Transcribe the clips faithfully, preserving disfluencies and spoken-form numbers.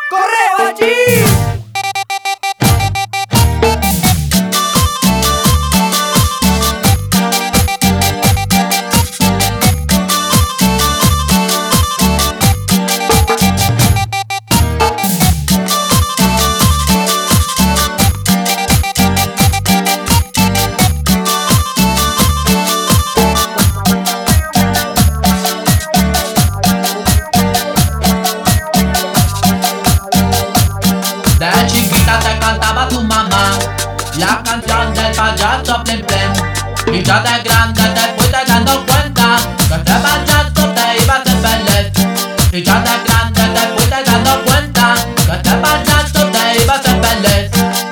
¡Correo allí! La canción del payaso Plim Plim. Y ya de grande te fuiste dando cuenta que este payaso te iba a hacer feliz. Y ya de grande te fuiste dando cuenta que este payaso te iba a hacer feliz.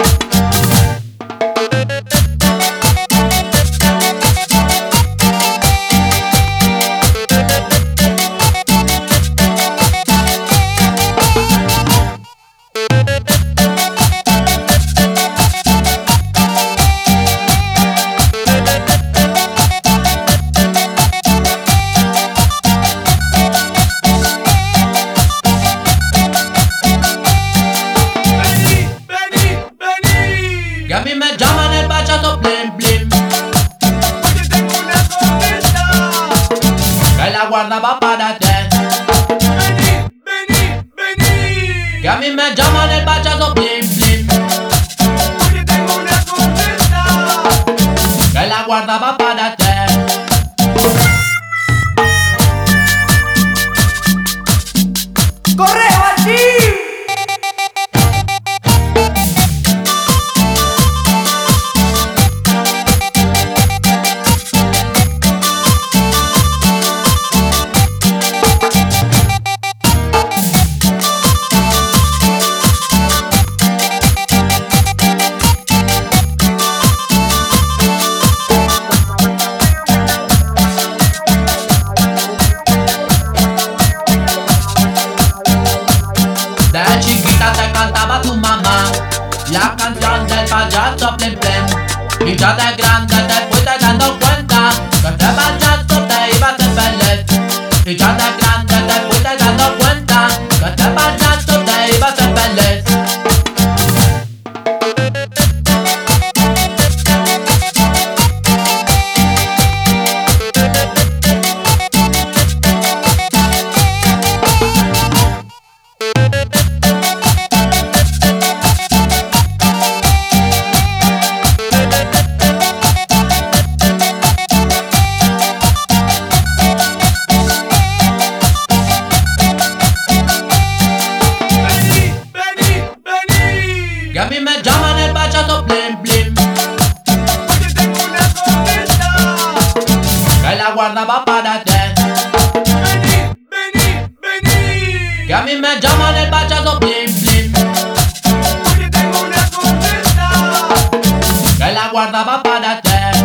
Y a mí me llaman el payaso Plim Plim, porque tengo una cometa que la guardaba para ti. Vení, vení, vení, Que a mí me llaman el payaso Plim Plim, porque tengo una cometa que la guardaba para ti. ¡Correo allí! De chiquita te cantaba tu mamá la canción del payaso Plim Plim. Y ya de grande te fuiste dando cuenta que este payaso te iba a hacer feliz. Y ya de grande te fuiste dando cuenta que este payaso te iba a hacer feliz. Que a mí me llaman el payaso Plim Plim, porque tengo una cometa que la guardaba para ti. Vení, vení, vení, Que a mí me llaman el payaso Plim Plim, porque tengo una cometa que la guardaba para ti.